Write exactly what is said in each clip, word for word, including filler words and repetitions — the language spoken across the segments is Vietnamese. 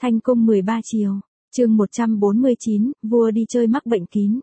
Thanh cung mười ba chiều, chương một trăm bốn mươi chín, vua đi chơi mắc bệnh kín.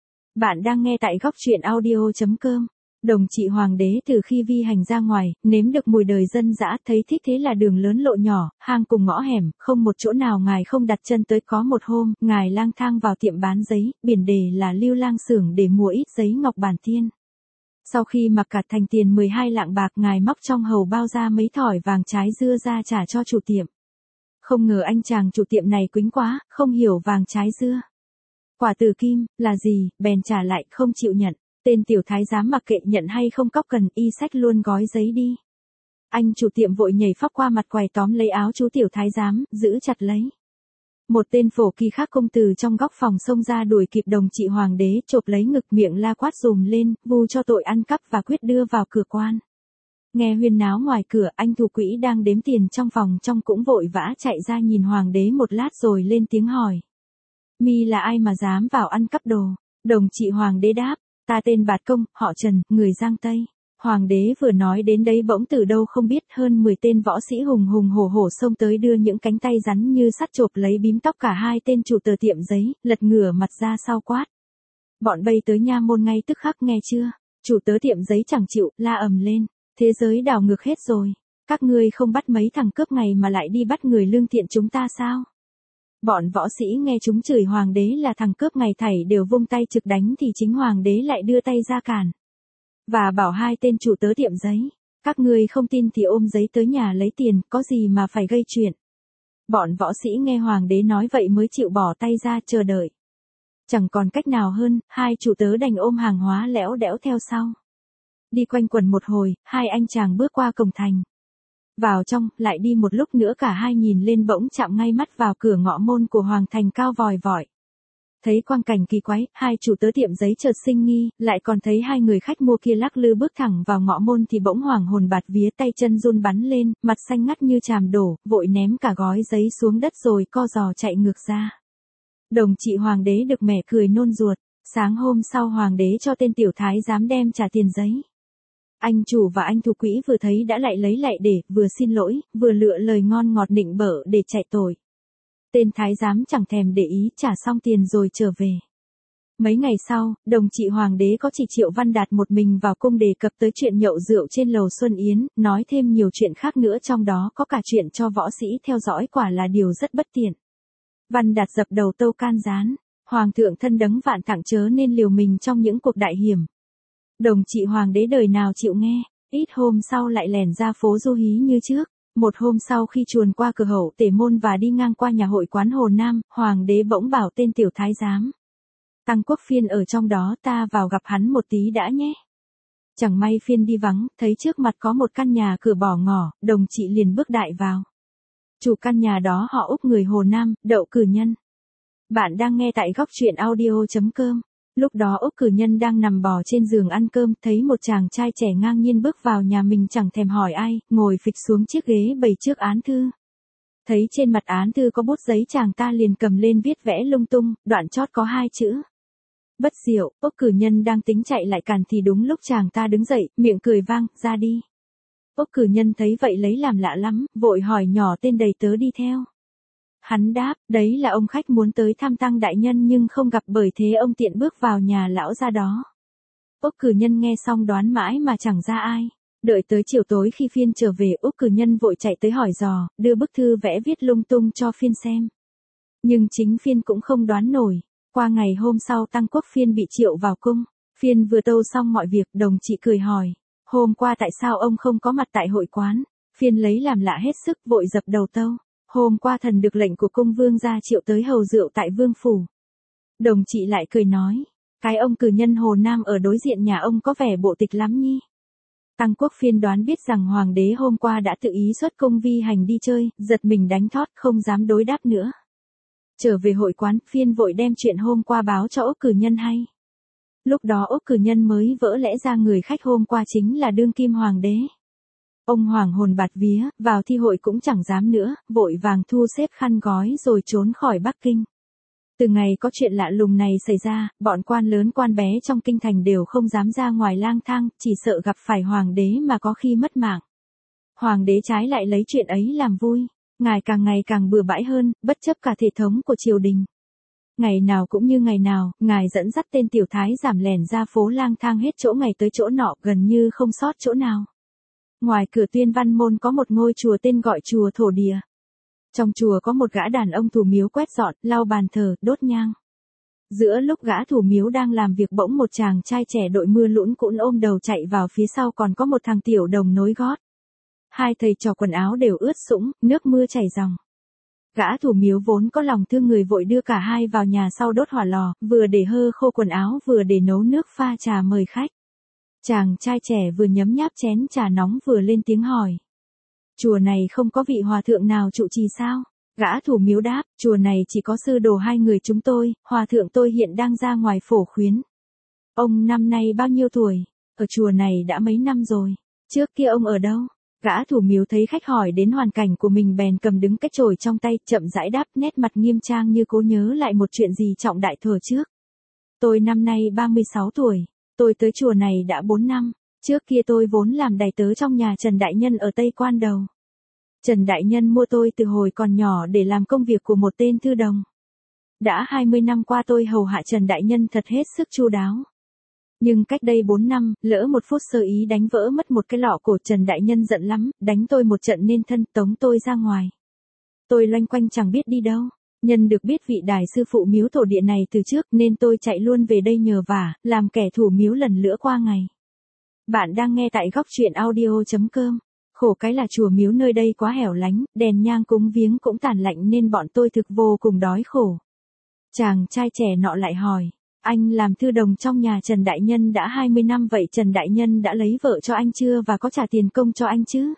Bạn đang nghe tại góc truyện audio chấm com. Đồng trị hoàng đế từ khi vi hành ra ngoài, nếm được mùi đời dân dã, thấy thích thế là đường lớn lộ nhỏ, hang cùng ngõ hẻm, không một chỗ nào ngài không đặt chân tới. Có một hôm, ngài lang thang vào tiệm bán giấy, biển đề là Lưu Lang xưởng để mua ít giấy ngọc bản tiên. Sau khi mặc cả thành tiền mười hai lạng bạc, ngài móc trong hầu bao ra mấy thỏi vàng trái dưa ra trả cho chủ tiệm. Không ngờ anh chàng chủ tiệm này quĩnh quá, không hiểu vàng trái dưa quả từ kim là gì, bèn trả lại, không chịu nhận. Tên tiểu thái giám mặc kệ nhận hay không cóc cần, y xách luôn gói giấy đi. Anh chủ tiệm vội nhảy phóc qua mặt quầy tóm lấy áo chú tiểu thái giám, giữ chặt lấy. Một tên phổ kỳ khác công từ trong góc phòng xông ra đuổi kịp đồng trị hoàng đế, chộp lấy ngực, miệng la quát dùm lên, vu cho tội ăn cắp và quyết đưa vào cửa quan. Nghe huyên náo ngoài cửa, anh thủ quỹ đang đếm tiền trong phòng trong cũng vội vã chạy ra nhìn hoàng đế một lát rồi lên tiếng hỏi. Mi là ai mà dám vào ăn cắp đồ? Đồng trị hoàng đế đáp, ta tên Bạt Công, họ Trần, người Giang Tây. Hoàng đế vừa nói đến đấy bỗng từ đâu không biết hơn mười tên võ sĩ hùng hùng hổ hổ xông tới, đưa những cánh tay rắn như sắt chộp lấy bím tóc cả hai tên chủ tờ tiệm giấy, lật ngửa mặt ra sau quát. Bọn bay tới nha môn ngay tức khắc, nghe chưa? Chủ tớ tiệm giấy chẳng chịu, la ầm lên. Thế giới đảo ngược hết rồi. Các ngươi không bắt mấy thằng cướp ngày mà lại đi bắt người lương thiện chúng ta sao? Bọn võ sĩ nghe chúng chửi hoàng đế là thằng cướp ngày, thảy đều vung tay trực đánh, thì chính hoàng đế lại đưa tay ra cản. Và bảo hai tên chủ tớ tiệm giấy, các ngươi không tin thì ôm giấy tới nhà lấy tiền, có gì mà phải gây chuyện. Bọn võ sĩ nghe hoàng đế nói vậy mới chịu bỏ tay ra chờ đợi. Chẳng còn cách nào hơn, hai chủ tớ đành ôm hàng hóa lẽo đẽo theo sau. Đi quanh quẩn một hồi, hai anh chàng bước qua cổng thành. Vào trong, lại đi một lúc nữa cả hai nhìn lên bỗng chạm ngay mắt vào cửa ngõ môn của hoàng thành cao vòi vọi. Thấy quang cảnh kỳ quái, hai chủ tớ tiệm giấy chợt sinh nghi, lại còn thấy hai người khách mua kia lắc lư bước thẳng vào ngõ môn thì bỗng hoàng hồn bạt vía, tay chân run bắn lên, mặt xanh ngắt như chàm đổ, vội ném cả gói giấy xuống đất rồi co giò chạy ngược ra. Đồng trị hoàng đế được mẻ cười nôn ruột. Sáng hôm sau hoàng đế cho tên tiểu thái giám đem trả tiền giấy. Anh chủ và anh thủ quỹ vừa thấy đã lại lấy lại để, vừa xin lỗi, vừa lựa lời ngon ngọt nịnh bợ để chạy tội. Tên thái giám chẳng thèm để ý, trả xong tiền rồi trở về. Mấy ngày sau, đồng trị hoàng đế có chỉ Triệu Văn Đạt một mình vào cung đề cập tới chuyện nhậu rượu trên lầu Xuân Yến, nói thêm nhiều chuyện khác nữa, trong đó có cả chuyện cho võ sĩ theo dõi, quả là điều rất bất tiện. Văn Đạt dập đầu tâu can gián, hoàng thượng thân đấng vạn tặng chớ nên liều mình trong những cuộc đại hiểm. Đồng trị hoàng đế đời nào chịu nghe, ít hôm sau lại lẻn ra phố du hí như trước. Một hôm sau khi chuồn qua cửa hậu Tể môn và đi ngang qua nhà hội quán Hồ Nam, hoàng đế bỗng bảo tên tiểu thái giám. Tăng Quốc Phiên ở trong đó, ta vào gặp hắn một tí đã nhé. Chẳng may Phiên đi vắng, thấy trước mặt có một căn nhà cửa bỏ ngỏ, đồng trị liền bước đại vào. Chủ căn nhà đó họ Úc, người Hồ Nam, Đậu Cử Nhân. Bạn đang nghe tại góc truyện audio chấm com. Lúc đó Úc Cử Nhân đang nằm bò trên giường ăn cơm, thấy một chàng trai trẻ ngang nhiên bước vào nhà mình, chẳng thèm hỏi ai, ngồi phịch xuống chiếc ghế bày trước án thư. Thấy trên mặt án thư có bút giấy, chàng ta liền cầm lên viết vẽ lung tung, đoạn chót có hai chữ. Bất diệu. Úc Cử Nhân đang tính chạy lại cản thì đúng lúc chàng ta đứng dậy, miệng cười vang, ra đi. Úc Cử Nhân thấy vậy lấy làm lạ lắm, vội hỏi nhỏ tên đầy tớ đi theo. Hắn đáp, đấy là ông khách muốn tới thăm Tăng đại nhân nhưng không gặp, bởi thế ông tiện bước vào nhà lão gia đó. Úc Cử Nhân nghe xong đoán mãi mà chẳng ra ai. Đợi tới chiều tối khi Phiên trở về, Úc Cử Nhân vội chạy tới hỏi dò, đưa bức thư vẽ viết lung tung cho Phiên xem. Nhưng chính Phiên cũng không đoán nổi. Qua ngày hôm sau Tăng Quốc Phiên bị triệu vào cung. Phiên vừa tâu xong mọi việc, đồng trị cười hỏi, hôm qua tại sao ông không có mặt tại hội quán? Phiên lấy làm lạ hết sức, vội dập đầu tâu. Hôm qua thần được lệnh của cung vương gia triệu tới hầu rượu tại vương phủ. Đồng trị lại cười nói, cái ông cử nhân Hồ Nam ở đối diện nhà ông có vẻ bộ tịch lắm nhi. Tăng Quốc Phiên đoán biết rằng hoàng đế hôm qua đã tự ý xuất cung vi hành đi chơi, giật mình đánh thót, không dám đối đáp nữa. Trở về hội quán, Phiên vội đem chuyện hôm qua báo cho Úc Cử Nhân hay. Lúc đó Úc Cử Nhân mới vỡ lẽ ra người khách hôm qua chính là đương kim hoàng đế. Ông hoàng hồn bạt vía, vào thi hội cũng chẳng dám nữa, vội vàng thu xếp khăn gói rồi trốn khỏi Bắc Kinh. Từ ngày có chuyện lạ lùng này xảy ra, bọn quan lớn quan bé trong kinh thành đều không dám ra ngoài lang thang, chỉ sợ gặp phải hoàng đế mà có khi mất mạng. Hoàng đế trái lại lấy chuyện ấy làm vui. Ngài càng ngày càng bừa bãi hơn, bất chấp cả thể thống của triều đình. Ngày nào cũng như ngày nào, ngài dẫn dắt tên tiểu thái giảm lẻn ra phố lang thang hết chỗ ngày tới chỗ nọ, gần như không sót chỗ nào. Ngoài cửa Tuyên Văn Môn có một ngôi chùa tên gọi chùa Thổ Địa. Trong chùa có một gã đàn ông thủ miếu quét dọn, lau bàn thờ, đốt nhang. Giữa lúc gã thủ miếu đang làm việc bỗng một chàng trai trẻ đội mưa lũn cũn ôm đầu chạy vào phía sau, còn có một thằng tiểu đồng nối gót. Hai thầy trò quần áo đều ướt sũng, nước mưa chảy ròng. Gã thủ miếu vốn có lòng thương người vội đưa cả hai vào nhà sau đốt hỏa lò, vừa để hơ khô quần áo vừa để nấu nước pha trà mời khách. Chàng trai trẻ vừa nhấm nháp chén trà nóng vừa lên tiếng hỏi. Chùa này không có vị hòa thượng nào trụ trì sao? Gã thủ miếu đáp, chùa này chỉ có sư đồ hai người chúng tôi, hòa thượng tôi hiện đang ra ngoài phổ khuyến. Ông năm nay bao nhiêu tuổi? Ở chùa này đã mấy năm rồi. Trước kia ông ở đâu? Gã thủ miếu thấy khách hỏi đến hoàn cảnh của mình bèn cầm đứng cái chổi trong tay, chậm rãi đáp, nét mặt nghiêm trang như cố nhớ lại một chuyện gì trọng đại thuở trước. Tôi năm nay ba mươi sáu tuổi, tôi tới chùa này đã bốn năm, trước kia tôi vốn làm đầy tớ trong nhà Trần Đại Nhân ở Tây Quan Đầu. Trần Đại Nhân mua tôi từ hồi còn nhỏ để làm công việc của một tên thư đồng. Đã hai mươi năm qua tôi hầu hạ Trần Đại Nhân thật hết sức chu đáo. Nhưng cách đây bốn năm, lỡ một phút sơ ý đánh vỡ mất một cái lọ cổ, Trần Đại Nhân giận lắm, đánh tôi một trận nên thân, tống tôi ra ngoài. Tôi loanh quanh chẳng biết đi đâu. Nhân được biết vị đại sư phụ miếu Thổ Địa này từ trước nên tôi chạy luôn về đây nhờ vả, làm kẻ thủ miếu lần lữa qua ngày. Bạn đang nghe tại góc truyện audio chấm com. Khổ cái là chùa miếu nơi đây quá hẻo lánh, đèn nhang cúng viếng cũng tàn lạnh nên bọn tôi thực vô cùng đói khổ. Chàng trai trẻ nọ lại hỏi, anh làm thư đồng trong nhà Trần Đại Nhân đã hai mươi năm, vậy Trần Đại Nhân đã lấy vợ cho anh chưa và có trả tiền công cho anh chứ?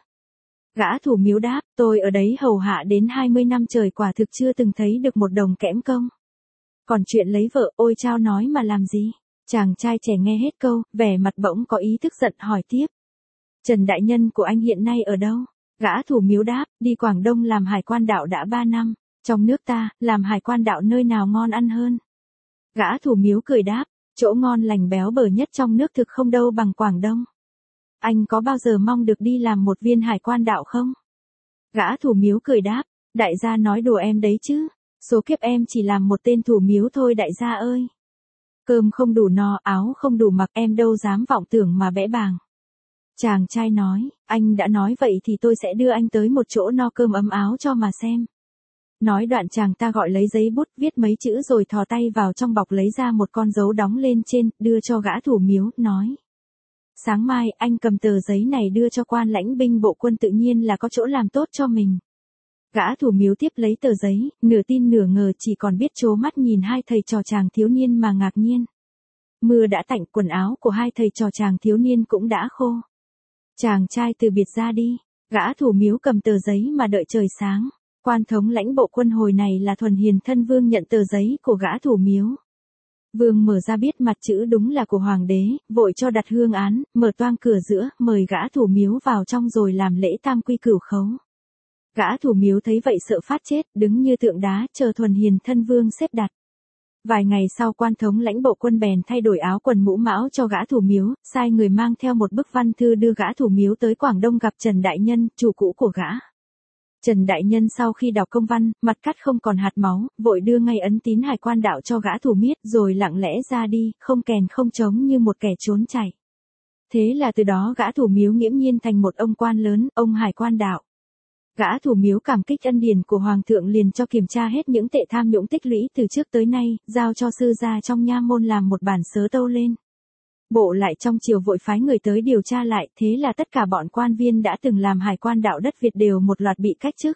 Gã thủ miếu đáp, tôi ở đấy hầu hạ đến hai mươi năm trời, quả thực chưa từng thấy được một đồng kẽm công. Còn chuyện lấy vợ, ôi chao nói mà làm gì? Chàng trai trẻ nghe hết câu, vẻ mặt bỗng có ý tức giận hỏi tiếp. Trần Đại Nhân của anh hiện nay ở đâu? Gã thủ miếu đáp, đi Quảng Đông làm hải quan đạo đã ba năm, trong nước ta, làm hải quan đạo nơi nào ngon ăn hơn? Gã thủ miếu cười đáp, chỗ ngon lành béo bở nhất trong nước thực không đâu bằng Quảng Đông. Anh có bao giờ mong được đi làm một viên hải quan đạo không? Gã thủ miếu cười đáp, đại gia nói đùa em đấy chứ, số kiếp em chỉ làm một tên thủ miếu thôi đại gia ơi. Cơm không đủ no, áo không đủ mặc, em đâu dám vọng tưởng mà bẽ bàng. Chàng trai nói, anh đã nói vậy thì tôi sẽ đưa anh tới một chỗ no cơm ấm áo cho mà xem. Nói đoạn chàng ta gọi lấy giấy bút, viết mấy chữ rồi thò tay vào trong bọc lấy ra một con dấu đóng lên trên, đưa cho gã thủ miếu, nói. Sáng mai, anh cầm tờ giấy này đưa cho quan lãnh binh bộ quân, tự nhiên là có chỗ làm tốt cho mình. Gã thủ miếu tiếp lấy tờ giấy, nửa tin nửa ngờ, chỉ còn biết trố mắt nhìn hai thầy trò chàng thiếu niên mà ngạc nhiên. Mưa đã tạnh, quần áo của hai thầy trò chàng thiếu niên cũng đã khô. Chàng trai từ biệt ra đi, gã thủ miếu cầm tờ giấy mà đợi trời sáng. Quan thống lãnh bộ quân hồi này là Thuần Hiền Thân Vương nhận tờ giấy của gã thủ miếu. Vương mở ra biết mặt chữ đúng là của hoàng đế, vội cho đặt hương án, mở toang cửa giữa, mời gã thủ miếu vào trong rồi làm lễ tam quy cửu khấu. Gã thủ miếu thấy vậy sợ phát chết, đứng như tượng đá, chờ Thuần Hiền Thân Vương xếp đặt. Vài ngày sau, quan thống lãnh bộ quân bèn thay đổi áo quần mũ mão cho gã thủ miếu, sai người mang theo một bức văn thư đưa gã thủ miếu tới Quảng Đông gặp Trần Đại Nhân, chủ cũ của gã. Trần Đại Nhân sau khi đọc công văn, mặt cắt không còn hạt máu, vội đưa ngay ấn tín hải quan đạo cho gã thủ miết, rồi lặng lẽ ra đi, không kèn không trống như một kẻ trốn chạy. Thế là từ đó gã thủ miếu nghiễm nhiên thành một ông quan lớn, ông hải quan đạo. Gã thủ miếu cảm kích ân điển của hoàng thượng, liền cho kiểm tra hết những tệ tham nhũng tích lũy từ trước tới nay, giao cho sư gia trong nha môn làm một bản sớ tâu lên. Bộ lại trong triều vội phái người tới điều tra lại, thế là tất cả bọn quan viên đã từng làm hải quan đạo đất Việt đều một loạt bị cách chức.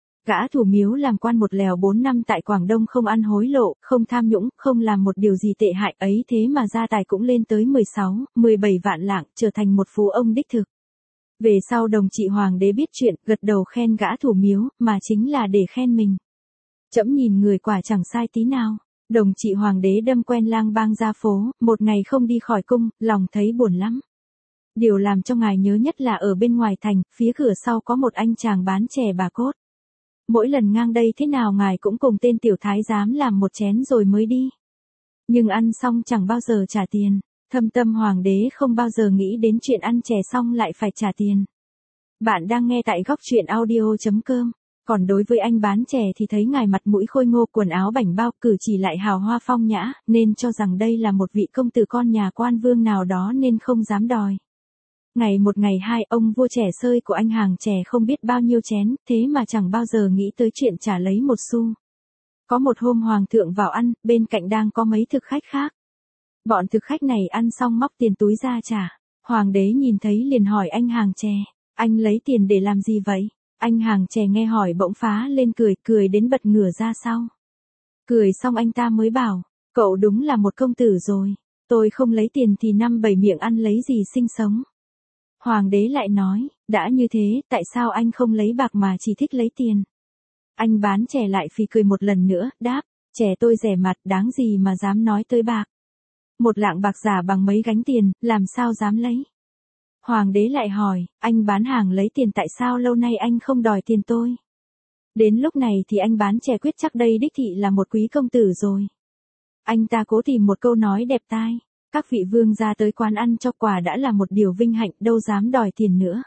Gã thủ miếu làm quan một lèo bốn năm tại Quảng Đông, không ăn hối lộ, không tham nhũng, không làm một điều gì tệ hại ấy, thế mà gia tài cũng lên tới mười sáu, mười bảy vạn lạng, trở thành một phú ông đích thực. Về sau đồng trị hoàng đế biết chuyện, gật đầu khen gã thủ miếu, mà chính là để khen mình. Trẫm nhìn người quả chẳng sai tí nào. Đồng trị hoàng đế đâm quen lang bang ra phố, một ngày không đi khỏi cung, lòng thấy buồn lắm. Điều làm cho ngài nhớ nhất là ở bên ngoài thành, phía cửa sau có một anh chàng bán chè bà cốt. Mỗi lần ngang đây thế nào ngài cũng cùng tên tiểu thái giám làm một chén rồi mới đi. Nhưng ăn xong chẳng bao giờ trả tiền, thâm tâm hoàng đế không bao giờ nghĩ đến chuyện ăn chè xong lại phải trả tiền. Bạn đang nghe tại góc truyện audio chấm com. Còn đối với anh bán chè thì thấy ngài mặt mũi khôi ngô, quần áo bảnh bao, cử chỉ lại hào hoa phong nhã, nên cho rằng đây là một vị công tử con nhà quan vương nào đó nên không dám đòi. Ngày một ngày hai, ông vua trẻ sơi của anh hàng chè không biết bao nhiêu chén, thế mà chẳng bao giờ nghĩ tới chuyện trả lấy một xu. Có một hôm hoàng thượng vào ăn, bên cạnh đang có mấy thực khách khác. Bọn thực khách này ăn xong móc tiền túi ra trả. Hoàng đế nhìn thấy liền hỏi anh hàng chè, anh lấy tiền để làm gì vậy? Anh hàng chè nghe hỏi bỗng phá lên cười, cười đến bật ngửa ra sau. Cười xong anh ta mới bảo, cậu đúng là một công tử rồi, tôi không lấy tiền thì năm bảy miệng ăn lấy gì sinh sống. Hoàng đế lại nói, đã như thế, tại sao anh không lấy bạc mà chỉ thích lấy tiền? Anh bán chè lại phì cười một lần nữa, đáp, chè tôi rẻ mặt, đáng gì mà dám nói tới bạc. Một lạng bạc giả bằng mấy gánh tiền, làm sao dám lấy? Hoàng đế lại hỏi, anh bán hàng lấy tiền tại sao lâu nay anh không đòi tiền tôi? Đến lúc này thì anh bán chè quyết chắc đây đích thị là một quý công tử rồi. Anh ta cố tìm một câu nói đẹp tai, các vị vương gia tới quán ăn cho quà đã là một điều vinh hạnh, đâu dám đòi tiền nữa.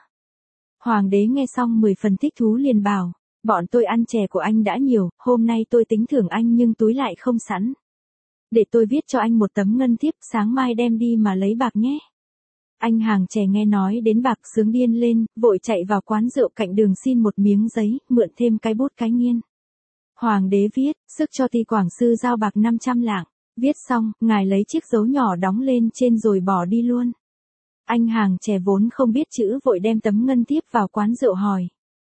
Hoàng đế nghe xong mười phần thích thú liền bảo, bọn tôi ăn chè của anh đã nhiều, hôm nay tôi tính thưởng anh nhưng túi lại không sẵn. Để tôi viết cho anh một tấm ngân thiếp, sáng mai đem đi mà lấy bạc nhé. Anh hàng chè nghe nói đến bạc sướng điên lên, vội chạy vào quán rượu cạnh đường xin một miếng giấy, mượn thêm cái bút cái nghiên. Hoàng đế viết, sức cho Ty Quảng Sư giao bạc năm trăm lạng. Viết xong, ngài lấy chiếc dấu nhỏ đóng lên trên rồi bỏ đi luôn. Anh hàng chè vốn không biết chữ vội đem tấm ngân thiếp vào quán rượu hỏi.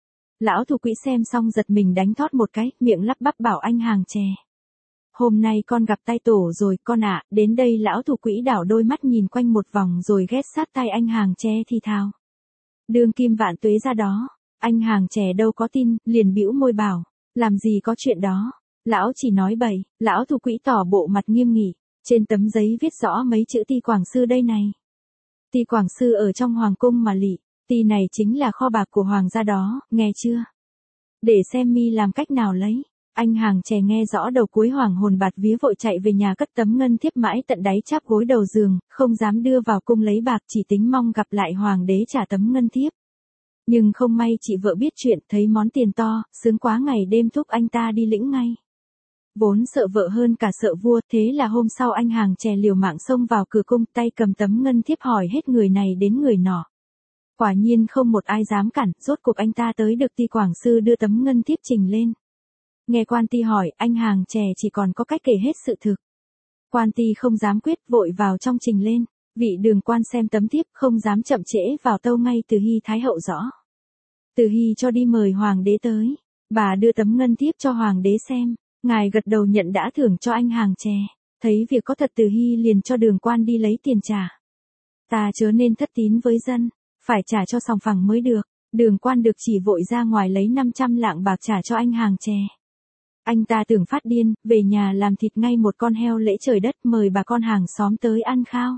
Lão thủ quỹ xem xong giật mình đánh thót một cái, miệng lắp bắp bảo anh hàng chè. Hôm nay con gặp tai tổ rồi con ạ, à, đến đây lão thủ quỹ đảo đôi mắt nhìn quanh một vòng rồi ghét sát tay anh hàng chè thì thào. Đương kim vạn tuế ra đó, anh hàng chè đâu có tin, liền bĩu môi bảo, làm gì có chuyện đó, lão chỉ nói bậy, lão thủ quỹ tỏ bộ mặt nghiêm nghị, trên tấm giấy viết rõ mấy chữ Ty Quảng Sư đây này. Ty Quảng Sư ở trong hoàng cung mà lị, Ty này chính là kho bạc của hoàng gia đó, nghe chưa? Để xem mi làm cách nào lấy. Anh hàng chè nghe rõ đầu cuối hoàng hồn bạt vía vội chạy về nhà cất tấm ngân thiếp mãi tận đáy cháp gối đầu giường, không dám đưa vào cung lấy bạc, chỉ tính mong gặp lại hoàng đế trả tấm ngân thiếp. Nhưng không may chị vợ biết chuyện, thấy món tiền to, sướng quá ngày đêm thúc anh ta đi lĩnh ngay. Vốn sợ vợ hơn cả sợ vua, thế là hôm sau anh hàng chè liều mạng xông vào cửa cung, tay cầm tấm ngân thiếp hỏi hết người này đến người nọ. Quả nhiên không một ai dám cản, rốt cuộc anh ta tới được Ty Quảng Sư đưa tấm ngân thiếp trình lên. Nghe quan ty hỏi, anh hàng chè chỉ còn có cách kể hết sự thực. Quan ty không dám quyết, vội vào trong trình lên. Vị đường quan xem tấm thiếp, không dám chậm trễ, vào tâu ngay Từ Hy Thái hậu rõ. Từ Hy cho đi mời hoàng đế tới. Bà đưa tấm ngân thiếp cho hoàng đế xem. Ngài gật đầu nhận đã thưởng cho anh hàng chè. Thấy việc có thật Từ Hy liền cho đường quan đi lấy tiền trả. Ta chớ nên thất tín với dân, phải trả cho sòng phẳng mới được. Đường quan được chỉ vội ra ngoài lấy năm trăm lạng bạc trả cho anh hàng chè. Anh ta tưởng phát điên, về nhà làm thịt ngay một con heo lễ trời đất, mời bà con hàng xóm tới ăn khao.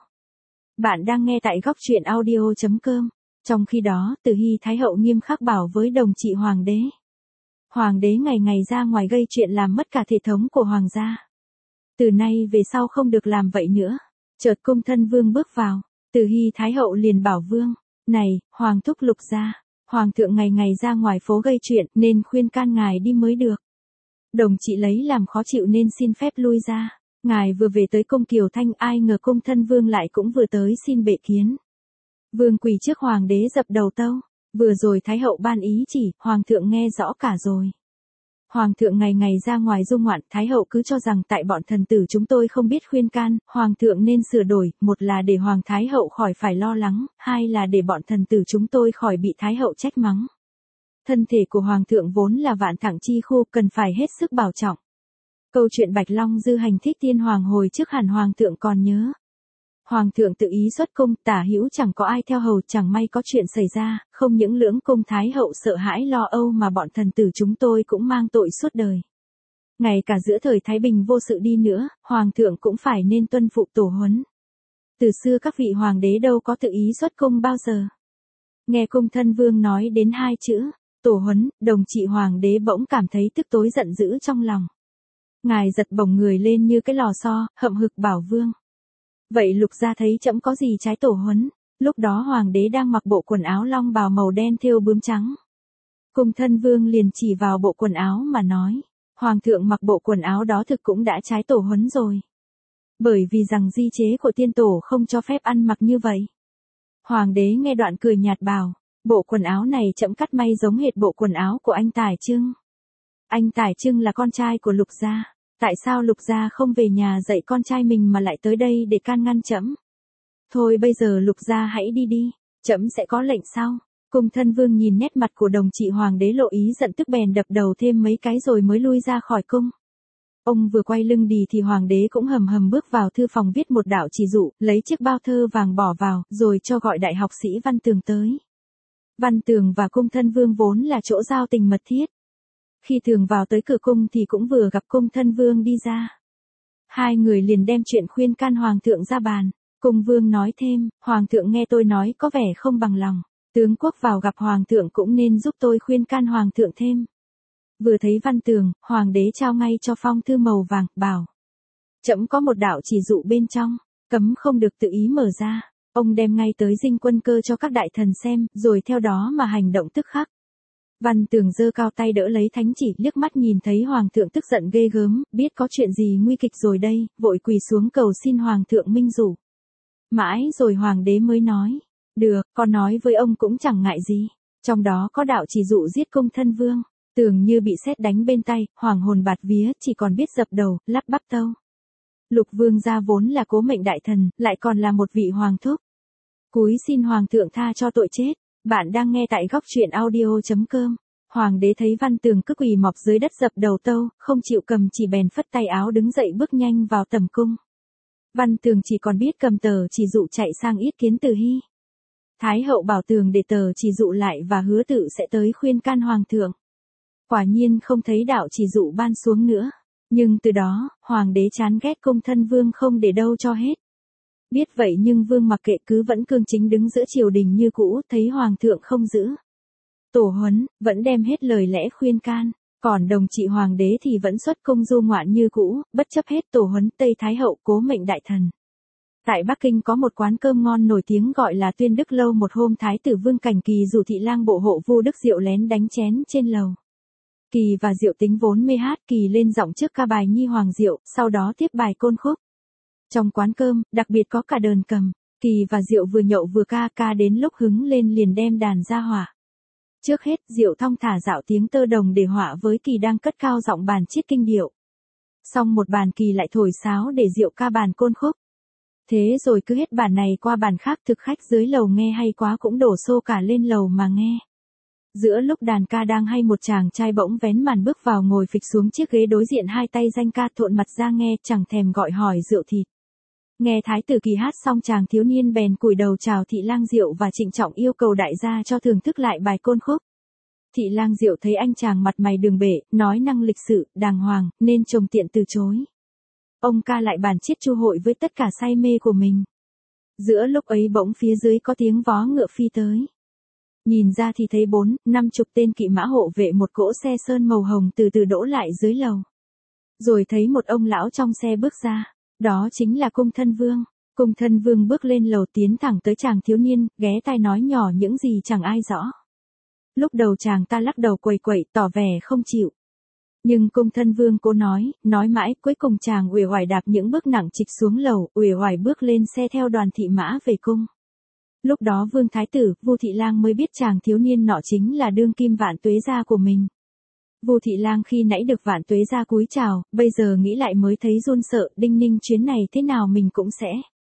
Bạn đang nghe tại góc truyện audio chấm com. Trong khi đó, Từ Hy Thái hậu nghiêm khắc bảo với đồng trị hoàng đế. Hoàng đế ngày ngày ra ngoài gây chuyện làm mất cả thể thống của hoàng gia. Từ nay về sau không được làm vậy nữa. Chợt cung thân vương bước vào, Từ Hy Thái hậu liền bảo vương, này, hoàng thúc lục gia, hoàng thượng ngày ngày ra ngoài phố gây chuyện nên khuyên can ngài đi mới được. Đồng chị lấy làm khó chịu nên xin phép lui ra. Ngài vừa về tới cung Kiều Thanh, ai ngờ cung thân vương lại cũng vừa tới xin bệ kiến. Vương quỳ trước hoàng đế dập đầu tâu. Vừa rồi Thái hậu ban ý chỉ, hoàng thượng nghe rõ cả rồi. Hoàng thượng ngày ngày ra ngoài du ngoạn, Thái hậu cứ cho rằng tại bọn thần tử chúng tôi không biết khuyên can, hoàng thượng nên sửa đổi, một là để hoàng Thái hậu khỏi phải lo lắng, hai là để bọn thần tử chúng tôi khỏi bị Thái hậu trách mắng. Thân thể của hoàng thượng vốn là vạn thẳng chi khu, cần phải hết sức bảo trọng. Câu chuyện Bạch Long dư hành thích tiên hoàng hồi trước hẳn hoàng thượng còn nhớ. Hoàng thượng tự ý xuất cung, tả hữu chẳng có ai theo hầu, chẳng may có chuyện xảy ra, không những lưỡng cung Thái hậu sợ hãi lo âu mà bọn thần tử chúng tôi cũng mang tội suốt đời. Ngay cả giữa thời Thái Bình vô sự đi nữa, hoàng thượng cũng phải nên tuân phụ tổ huấn. Từ xưa các vị hoàng đế đâu có tự ý xuất cung bao giờ. Nghe cung thân vương nói đến hai chữ tổ huấn, đồng trị hoàng đế bỗng cảm thấy tức tối giận dữ trong lòng. Ngài giật bổng người lên như cái lò xo, hậm hực bảo vương. Vậy lục gia thấy trẫm có gì trái tổ huấn? Lúc đó hoàng đế đang mặc bộ quần áo long bào màu đen thêu bướm trắng. Cung thân vương liền chỉ vào bộ quần áo mà nói. Hoàng thượng mặc bộ quần áo đó thực cũng đã trái tổ huấn rồi. Bởi vì rằng di chế của tiên tổ không cho phép ăn mặc như vậy. Hoàng đế nghe đoạn cười nhạt bảo, bộ quần áo này trẫm cắt may giống hệt bộ quần áo của anh Tải Trưng. Anh Tải Trưng là con trai của Lục gia, tại sao Lục gia không về nhà dạy con trai mình mà lại tới đây để can ngăn trẫm? Thôi bây giờ Lục gia hãy đi đi, trẫm sẽ có lệnh sau. Cung thân vương nhìn nét mặt của đồng trị hoàng đế lộ ý giận tức bèn đập đầu thêm mấy cái rồi mới lui ra khỏi cung. Ông vừa quay lưng đi thì hoàng đế cũng hầm hầm bước vào thư phòng viết một đạo chỉ dụ, lấy chiếc bao thơ vàng bỏ vào, rồi cho gọi đại học sĩ Văn Tường tới. Văn Tường và cung thân vương vốn là chỗ giao tình mật thiết. Khi Tường vào tới cửa cung thì cũng vừa gặp cung thân vương đi ra. Hai người liền đem chuyện khuyên can hoàng thượng ra bàn. Cung vương nói thêm, hoàng thượng nghe tôi nói có vẻ không bằng lòng. Tướng quốc vào gặp hoàng thượng cũng nên giúp tôi khuyên can hoàng thượng thêm. Vừa thấy Văn Tường, hoàng đế trao ngay cho phong thư màu vàng, bảo. Trẫm có một đạo chỉ dụ bên trong, cấm không được tự ý mở ra. Ông đem ngay tới dinh quân cơ cho các đại thần xem, rồi theo đó mà hành động tức khắc. Văn Tường giơ cao tay đỡ lấy thánh chỉ, liếc mắt nhìn thấy hoàng thượng tức giận ghê gớm, biết có chuyện gì nguy kịch rồi đây, vội quỳ xuống cầu xin hoàng thượng minh dụ. Mãi rồi hoàng đế mới nói, được, con nói với ông cũng chẳng ngại gì. Trong đó có đạo chỉ dụ giết cung thân vương. Tường như bị sét đánh bên tay, hoàng hồn bạt vía, chỉ còn biết dập đầu, lắp bắp tâu. Lục vương gia vốn là cố mệnh đại thần, lại còn là một vị hoàng thúc. Cúi xin hoàng thượng tha cho tội chết. Bạn đang nghe tại góc truyện audio chấm com. Hoàng đế thấy Văn Tường cứ quỳ mọc dưới đất dập đầu tâu, không chịu cầm chỉ bèn phất tay áo đứng dậy bước nhanh vào tầm cung. Văn Tường chỉ còn biết cầm tờ chỉ dụ chạy sang yết kiến Từ Hy. Thái hậu bảo Tường để tờ chỉ dụ lại và hứa tự sẽ tới khuyên can hoàng thượng. Quả nhiên không thấy đạo chỉ dụ ban xuống nữa. Nhưng từ đó, hoàng đế chán ghét cung thân vương không để đâu cho hết. Biết vậy nhưng vương mặc kệ cứ vẫn cương chính đứng giữa triều đình như cũ, thấy hoàng thượng không giữ tổ huấn, vẫn đem hết lời lẽ khuyên can. Còn đồng trị hoàng đế thì vẫn xuất cung du ngoạn như cũ, bất chấp hết tổ huấn Tây Thái hậu cố mệnh đại thần. Tại Bắc Kinh có một quán cơm ngon nổi tiếng gọi là Tuyên Đức Lâu. Một hôm Thái tử Vương Cảnh Kỳ rủ thị lang bộ hộ Vu Đức Diệu lén đánh chén trên lầu. Kỳ và Diệu tính vốn mê hát, Kỳ lên giọng trước ca bài Nhi Hoàng Diệu, sau đó tiếp bài côn khúc. Trong quán cơm, đặc biệt có cả đờn cầm, Kỳ và Diệu vừa nhậu vừa ca, ca đến lúc hứng lên liền đem đàn ra họa. Trước hết, Diệu thong thả dạo tiếng tơ đồng để họa với Kỳ đang cất cao giọng bàn chiết kinh điệu. Xong một bàn Kỳ lại thổi sáo để Diệu ca bàn côn khúc. Thế rồi cứ hết bàn này qua bàn khác, thực khách dưới lầu nghe hay quá cũng đổ xô cả lên lầu mà nghe. Giữa lúc đàn ca đang hay, một chàng trai bỗng vén màn bước vào ngồi phịch xuống chiếc ghế đối diện, hai tay danh ca thộn mặt ra nghe, chẳng thèm gọi hỏi rượu thịt. Nghe Thái tử Kỳ hát xong, chàng thiếu niên bèn cúi đầu chào thị lang Diệu và trịnh trọng yêu cầu đại gia cho thưởng thức lại bài côn khúc. Thị lang Diệu thấy anh chàng mặt mày đường bể, nói năng lịch sự, đàng hoàng, nên trông tiện từ chối. Ông ca lại bàn chiết chu hội với tất cả say mê của mình. Giữa lúc ấy bỗng phía dưới có tiếng vó ngựa phi tới. Nhìn ra thì thấy bốn, năm chục tên kỵ mã hộ vệ một cỗ xe sơn màu hồng từ từ đỗ lại dưới lầu. Rồi thấy một ông lão trong xe bước ra, đó chính là cung thân vương. Cung thân vương bước lên lầu tiến thẳng tới chàng thiếu niên, ghé tai nói nhỏ những gì chẳng ai rõ. Lúc đầu chàng ta lắc đầu quẩy quẩy tỏ vẻ không chịu. Nhưng cung thân vương cố nói, nói mãi, cuối cùng chàng uể oải đạp những bước nặng trịch xuống lầu, uể oải bước lên xe theo đoàn thị mã về cung. Lúc đó Vương Thái tử, Vu Thị Lang mới biết chàng thiếu niên nọ chính là đương kim Vạn Tuế gia của mình. Vu Thị Lang khi nãy được Vạn Tuế gia cúi chào, bây giờ nghĩ lại mới thấy run sợ, đinh ninh chuyến này thế nào mình cũng sẽ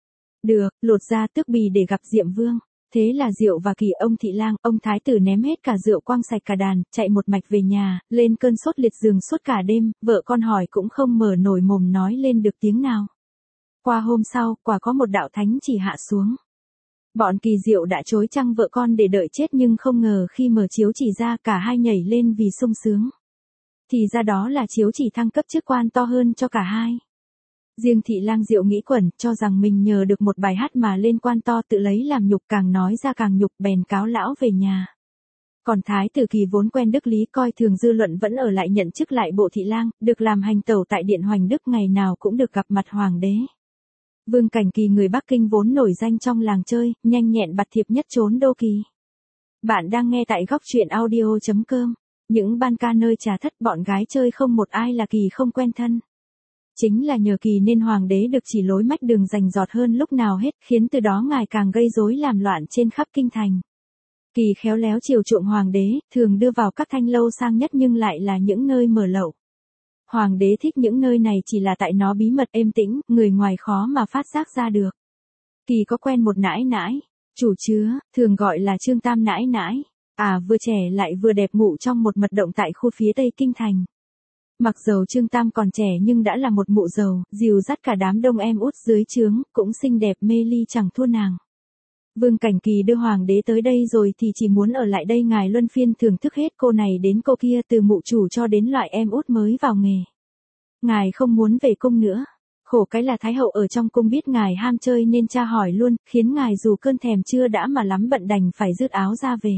được, lột ra tước bì để gặp Diệm Vương. Thế là Diệu và Kỳ, ông Thị Lang, ông Thái tử ném hết cả rượu, quăng sạch cả đàn, chạy một mạch về nhà, lên cơn sốt liệt giường suốt cả đêm, vợ con hỏi cũng không mở nổi mồm nói lên được tiếng nào. Qua hôm sau, quả có một đạo thánh chỉ hạ xuống. Bọn Kỳ Diệu đã chối chăng vợ con để đợi chết, nhưng không ngờ khi mở chiếu chỉ ra cả hai nhảy lên vì sung sướng. Thì ra đó là chiếu chỉ thăng cấp chức quan to hơn cho cả hai. Riêng Thị Lang Diệu nghĩ quẩn, cho rằng mình nhờ được một bài hát mà lên quan to, tự lấy làm nhục, càng nói ra càng nhục, bèn cáo lão về nhà. Còn Thái tử Kỳ vốn quen đức lý, coi thường dư luận, vẫn ở lại nhận chức lại bộ thị lang, được làm hành tẩu tại điện Hoành Đức, ngày nào cũng được gặp mặt hoàng đế. Vương Cảnh Kỳ người Bắc Kinh vốn nổi danh trong làng chơi, nhanh nhẹn bạt thiệp nhất trốn đô kỳ. Bạn đang nghe tại góc truyện audio chấm com. Những ban ca nơi trà thất bọn gái chơi không một ai là Kỳ không quen thân. Chính là nhờ Kỳ nên hoàng đế được chỉ lối mách đường rành rọt hơn lúc nào hết, khiến từ đó ngài càng gây rối làm loạn trên khắp kinh thành. Kỳ khéo léo chiều chuộng hoàng đế, thường đưa vào các thanh lâu sang nhất nhưng lại là những nơi mở lậu. Hoàng đế thích những nơi này chỉ là tại nó bí mật êm tĩnh, người ngoài khó mà phát giác ra được. Kỳ có quen một nãi nãi, chủ chứa, thường gọi là Trương Tam nãi nãi, à vừa trẻ lại vừa đẹp, ngụ trong một mật động tại khu phía tây kinh thành. Mặc dầu Trương Tam còn trẻ nhưng đã là một mụ giàu, dìu dắt cả đám đông em út dưới trướng, cũng xinh đẹp mê ly chẳng thua nàng. Vương Cảnh Kỳ đưa hoàng đế tới đây rồi thì chỉ muốn ở lại đây ngài luân phiên thưởng thức hết cô này đến cô kia, từ mụ chủ cho đến loại em út mới vào nghề. Ngài không muốn về cung nữa. Khổ cái là Thái hậu ở trong cung biết ngài ham chơi nên tra hỏi luôn, khiến ngài dù cơn thèm chưa đã mà lắm bận đành phải rứt áo ra về.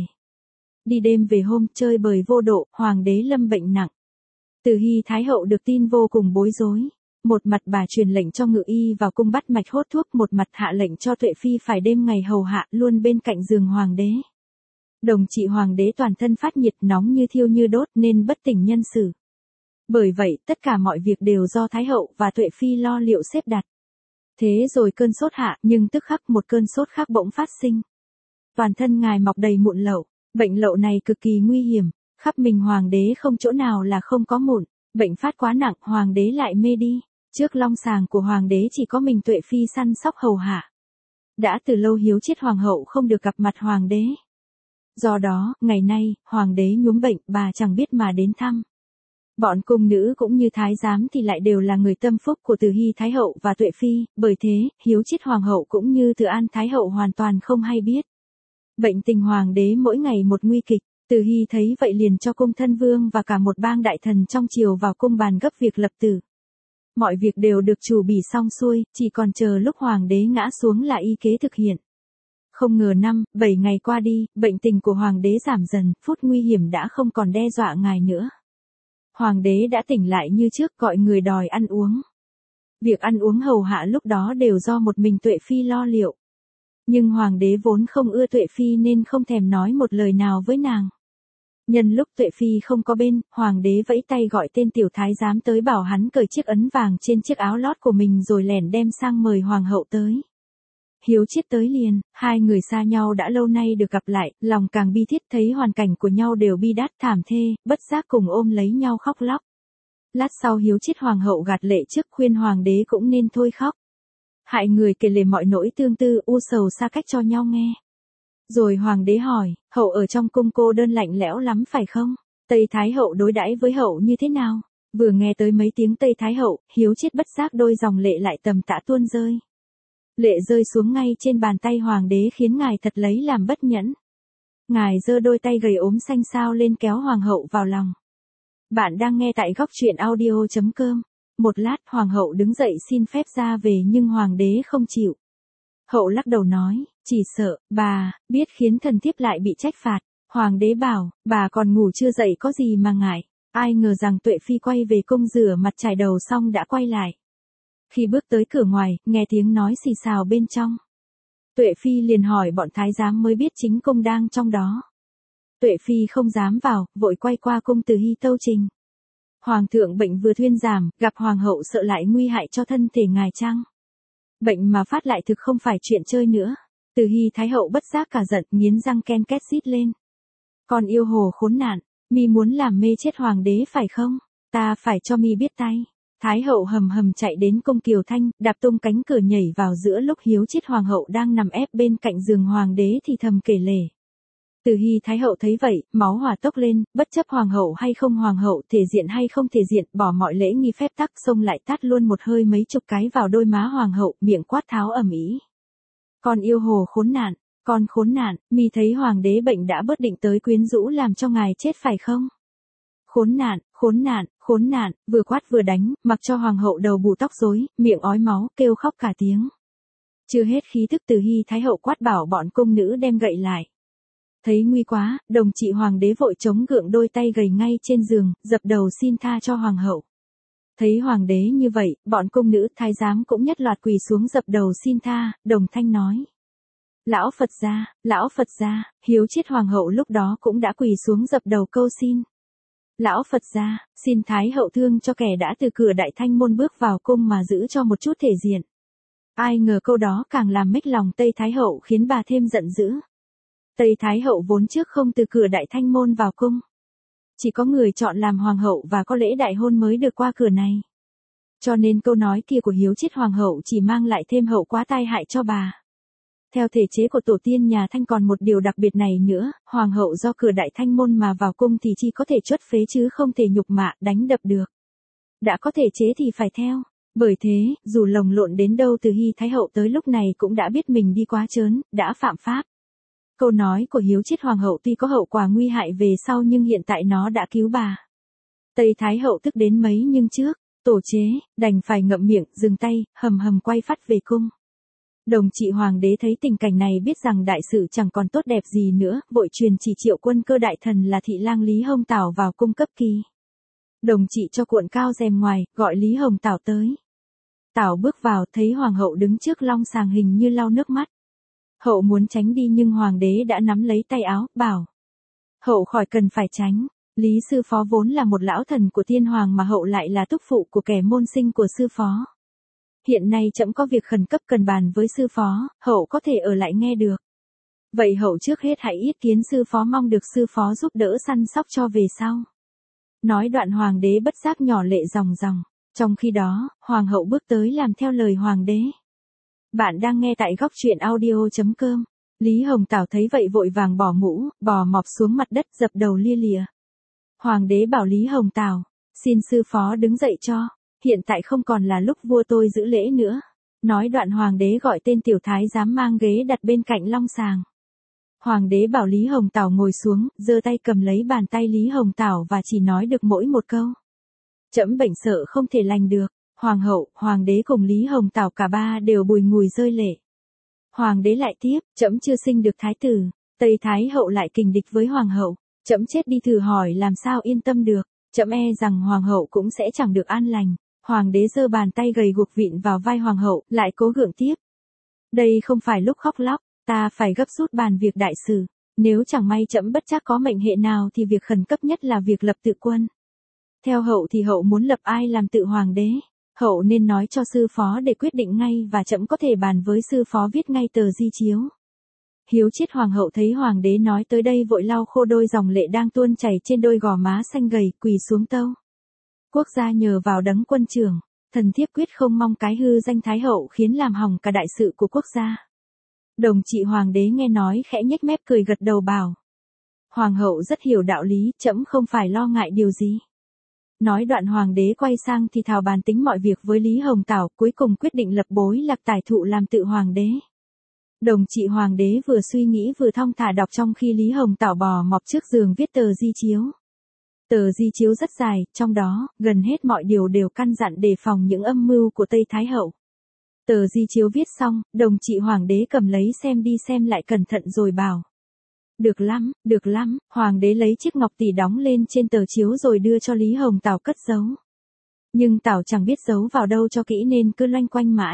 Đi đêm về hôm, chơi bời vô độ, hoàng đế lâm bệnh nặng. Từ Hy Thái hậu được tin vô cùng bối rối. Một mặt bà truyền lệnh cho ngự y vào cung bắt mạch hốt thuốc, một mặt hạ lệnh cho Tuệ Phi phải đêm ngày hầu hạ luôn bên cạnh giường hoàng đế. Đồng trị hoàng đế toàn thân phát nhiệt, nóng như thiêu như đốt nên bất tỉnh nhân sự. Bởi vậy, tất cả mọi việc đều do Thái hậu và Tuệ Phi lo liệu xếp đặt. Thế rồi cơn sốt hạ, nhưng tức khắc một cơn sốt khác bỗng phát sinh. Toàn thân ngài mọc đầy mụn lậu, bệnh lậu này cực kỳ nguy hiểm, khắp mình hoàng đế không chỗ nào là không có mụn, bệnh phát quá nặng, hoàng đế lại mê đi. Trước long sàng của hoàng đế chỉ có mình Tuệ Phi săn sóc hầu hạ. Đã từ lâu hiếu chiết hoàng hậu không được gặp mặt hoàng đế. Do đó, ngày nay, hoàng đế nhuốm bệnh, bà chẳng biết mà đến thăm. Bọn cung nữ cũng như thái giám thì lại đều là người tâm phúc của Từ Hy Thái hậu và Tuệ Phi, bởi thế, hiếu chiết hoàng hậu cũng như Từ An Thái hậu hoàn toàn không hay biết. Bệnh tình hoàng đế mỗi ngày một nguy kịch, Từ Hy thấy vậy liền cho cung thân vương và cả một bang đại thần trong triều vào cung bàn gấp việc lập tử. Mọi việc đều được chủ bỉ xong xuôi, chỉ còn chờ lúc hoàng đế ngã xuống là y kế thực hiện. Không ngờ năm, bảy ngày qua đi, bệnh tình của hoàng đế giảm dần, phút nguy hiểm đã không còn đe dọa ngài nữa. Hoàng đế đã tỉnh lại như trước, gọi người đòi ăn uống. Việc ăn uống hầu hạ lúc đó đều do một mình Tuệ Phi lo liệu. Nhưng hoàng đế vốn không ưa Tuệ Phi nên không thèm nói một lời nào với nàng. Nhân lúc Tuệ Phi không có bên, hoàng đế vẫy tay gọi tên tiểu thái giám tới bảo hắn cởi chiếc ấn vàng trên chiếc áo lót của mình rồi lẻn đem sang mời hoàng hậu tới. Hiếu chiết tới liền, hai người xa nhau đã lâu nay được gặp lại, lòng càng bi thiết, thấy hoàn cảnh của nhau đều bi đát thảm thê, bất giác cùng ôm lấy nhau khóc lóc. Lát sau hiếu chiết hoàng hậu gạt lệ trước khuyên hoàng đế cũng nên thôi khóc. Hại người kể lể mọi nỗi tương tư u sầu xa cách cho nhau nghe. Rồi hoàng đế hỏi, hậu ở trong cung cô đơn lạnh lẽo lắm phải không? Tây Thái hậu đối đãi với hậu như thế nào? Vừa nghe tới mấy tiếng Tây Thái hậu, hiếu chiết bất giác đôi dòng lệ lại tầm tã tuôn rơi. Lệ rơi xuống ngay trên bàn tay hoàng đế khiến ngài thật lấy làm bất nhẫn. Ngài giơ đôi tay gầy ốm xanh xao lên kéo hoàng hậu vào lòng. Bạn đang nghe tại góc truyện audio chấm com. Một lát hoàng hậu đứng dậy xin phép ra về nhưng hoàng đế không chịu. Hậu lắc đầu nói, chỉ sợ, bà, biết khiến thần thiếp lại bị trách phạt. Hoàng đế bảo, bà còn ngủ chưa dậy có gì mà ngại. Ai ngờ rằng Tuệ Phi quay về cung rửa mặt chải đầu xong đã quay lại. Khi bước tới cửa ngoài, nghe tiếng nói xì xào bên trong. Tuệ Phi liền hỏi bọn thái giám mới biết chính cung đang trong đó. Tuệ Phi không dám vào, vội quay qua cung Từ Hy tâu trình. Hoàng thượng bệnh vừa thuyên giảm, gặp hoàng hậu sợ lại nguy hại cho thân thể ngài chăng? Bệnh mà phát lại thực không phải chuyện chơi nữa. Từ Hy Thái hậu bất giác cả giận, nghiến răng ken két rít lên. Con yêu hồ khốn nạn, mi muốn làm mê chết hoàng đế phải không? Ta phải cho mi biết tay. Thái hậu hầm hầm chạy đến cung Kiều Thanh, đạp tung cánh cửa nhảy vào giữa lúc hiếu chiết hoàng hậu đang nằm ép bên cạnh giường hoàng đế thì thầm kể lể. Từ Hy Thái hậu thấy vậy, máu hỏa tốc lên, bất chấp hoàng hậu hay không hoàng hậu, thể diện hay không thể diện, bỏ mọi lễ nghi phép tắc, xông lại tát luôn một hơi mấy chục cái vào đôi má hoàng hậu, miệng quát tháo ầm ĩ. Con yêu hồ khốn nạn, con khốn nạn, mi thấy hoàng đế bệnh đã bớt định tới quyến rũ làm cho ngài chết phải không? Khốn nạn, khốn nạn, khốn nạn, vừa quát vừa đánh, mặc cho hoàng hậu đầu bù tóc rối, miệng ói máu, kêu khóc cả tiếng. Chưa hết khí tức Từ Hy Thái hậu quát bảo bọn cung nữ đem gậy lại. Thấy nguy quá, đồng trị hoàng đế vội chống gượng đôi tay gầy ngay trên giường, dập đầu xin tha cho hoàng hậu. Thấy hoàng đế như vậy, bọn cung nữ thái giám cũng nhất loạt quỳ xuống dập đầu xin tha, đồng thanh nói. Lão Phật gia, lão Phật gia, hiếu chiết hoàng hậu lúc đó cũng đã quỳ xuống dập đầu câu xin. Lão Phật gia, xin Thái hậu thương cho kẻ đã từ cửa Đại Thanh môn bước vào cung mà giữ cho một chút thể diện. Ai ngờ câu đó càng làm mếch lòng Tây Thái hậu khiến bà thêm giận dữ. Tây Thái hậu vốn trước không từ cửa Đại Thanh môn vào cung. Chỉ có người chọn làm hoàng hậu và có lễ đại hôn mới được qua cửa này. Cho nên câu nói kia của hiếu chiết hoàng hậu chỉ mang lại thêm hậu quá tai hại cho bà. Theo thể chế của tổ tiên nhà Thanh còn một điều đặc biệt này nữa, hoàng hậu do cửa Đại Thanh môn mà vào cung thì chỉ có thể chuất phế chứ không thể nhục mạ, đánh đập được. Đã có thể chế thì phải theo. Bởi thế, dù lồng lộn đến đâu từ Hy Thái hậu tới lúc này cũng đã biết mình đi quá trớn, đã phạm pháp. Câu nói của hiếu chiết hoàng hậu tuy có hậu quả nguy hại về sau nhưng hiện tại nó đã cứu bà. Tây Thái hậu tức đến mấy nhưng trước, tổ chế, đành phải ngậm miệng, dừng tay, hầm hầm quay phát về cung. Đồng trị hoàng đế thấy tình cảnh này biết rằng đại sự chẳng còn tốt đẹp gì nữa, vội truyền chỉ triệu quân cơ đại thần là thị lang Lý Hồng Tảo vào cung cấp kỳ. Đồng trị cho cuộn cao rèm ngoài, gọi Lý Hồng Tảo tới. Tảo bước vào thấy hoàng hậu đứng trước long sàng hình như lau nước mắt. Hậu muốn tránh đi nhưng hoàng đế đã nắm lấy tay áo, bảo. Hậu khỏi cần phải tránh, Lý sư phó vốn là một lão thần của thiên hoàng mà hậu lại là thúc phụ của kẻ môn sinh của sư phó. Hiện nay trẫm có việc khẩn cấp cần bàn với sư phó, hậu có thể ở lại nghe được. Vậy hậu trước hết hãy yết kiến sư phó, mong được sư phó giúp đỡ săn sóc cho về sau. Nói đoạn hoàng đế bất giác nhỏ lệ ròng ròng. Trong khi đó, hoàng hậu bước tới làm theo lời hoàng đế. Bạn đang nghe tại góc truyện audio chấm com. Lý Hồng Tảo thấy vậy vội vàng bỏ mũ, bò mọc xuống mặt đất dập đầu lia lịa. Hoàng đế bảo Lý Hồng Tảo, xin sư phó đứng dậy cho, hiện tại không còn là lúc vua tôi giữ lễ nữa. Nói đoạn hoàng đế gọi tên tiểu thái giám mang ghế đặt bên cạnh long sàng. Hoàng đế bảo Lý Hồng Tảo ngồi xuống, giơ tay cầm lấy bàn tay Lý Hồng Tảo và chỉ nói được mỗi một câu. Trẫm bệnh sợ không thể lành được. Hoàng hậu, hoàng đế cùng Lý Hồng Tảo cả ba đều bùi ngùi rơi lệ. Hoàng đế lại tiếp, trẫm chưa sinh được thái tử, Tây Thái hậu lại kình địch với hoàng hậu, trẫm chết đi thử hỏi làm sao yên tâm được, trẫm e rằng hoàng hậu cũng sẽ chẳng được an lành. Hoàng đế giơ bàn tay gầy guộc vịn vào vai hoàng hậu, lại cố gượng tiếp. Đây không phải lúc khóc lóc, ta phải gấp rút bàn việc đại sự, nếu chẳng may trẫm bất trắc có mệnh hệ nào thì việc khẩn cấp nhất là việc lập tự quân. Theo hậu thì hậu muốn lập ai làm tự hoàng đế? Hậu nên nói cho sư phó để quyết định ngay và trẫm có thể bàn với sư phó viết ngay tờ di chiếu. Hiếu chiết hoàng hậu thấy hoàng đế nói tới đây vội lau khô đôi dòng lệ đang tuôn chảy trên đôi gò má xanh gầy, quỳ xuống tâu. Quốc gia nhờ vào đấng quân trưởng, thần thiếp quyết không mong cái hư danh thái hậu khiến làm hỏng cả đại sự của quốc gia. Đồng trị hoàng đế nghe nói khẽ nhếch mép cười gật đầu bảo. Hoàng hậu rất hiểu đạo lý, trẫm không phải lo ngại điều gì. Nói đoạn hoàng đế quay sang thì thào bàn tính mọi việc với Lý Hồng Tảo, cuối cùng quyết định lập bối lạc tài thụ làm tự hoàng đế. Đồng trị hoàng đế vừa suy nghĩ vừa thong thả đọc trong khi Lý Hồng Tảo bò mọc trước giường viết tờ di chiếu. Tờ di chiếu rất dài, trong đó, gần hết mọi điều đều căn dặn đề phòng những âm mưu của Tây Thái hậu. Tờ di chiếu viết xong, đồng trị hoàng đế cầm lấy xem đi xem lại cẩn thận rồi bảo. Được lắm, được lắm, hoàng đế lấy chiếc ngọc tỷ đóng lên trên tờ chiếu rồi đưa cho Lý Hồng Tảo cất giấu. Nhưng Tảo chẳng biết giấu vào đâu cho kỹ nên cứ loanh quanh mãi.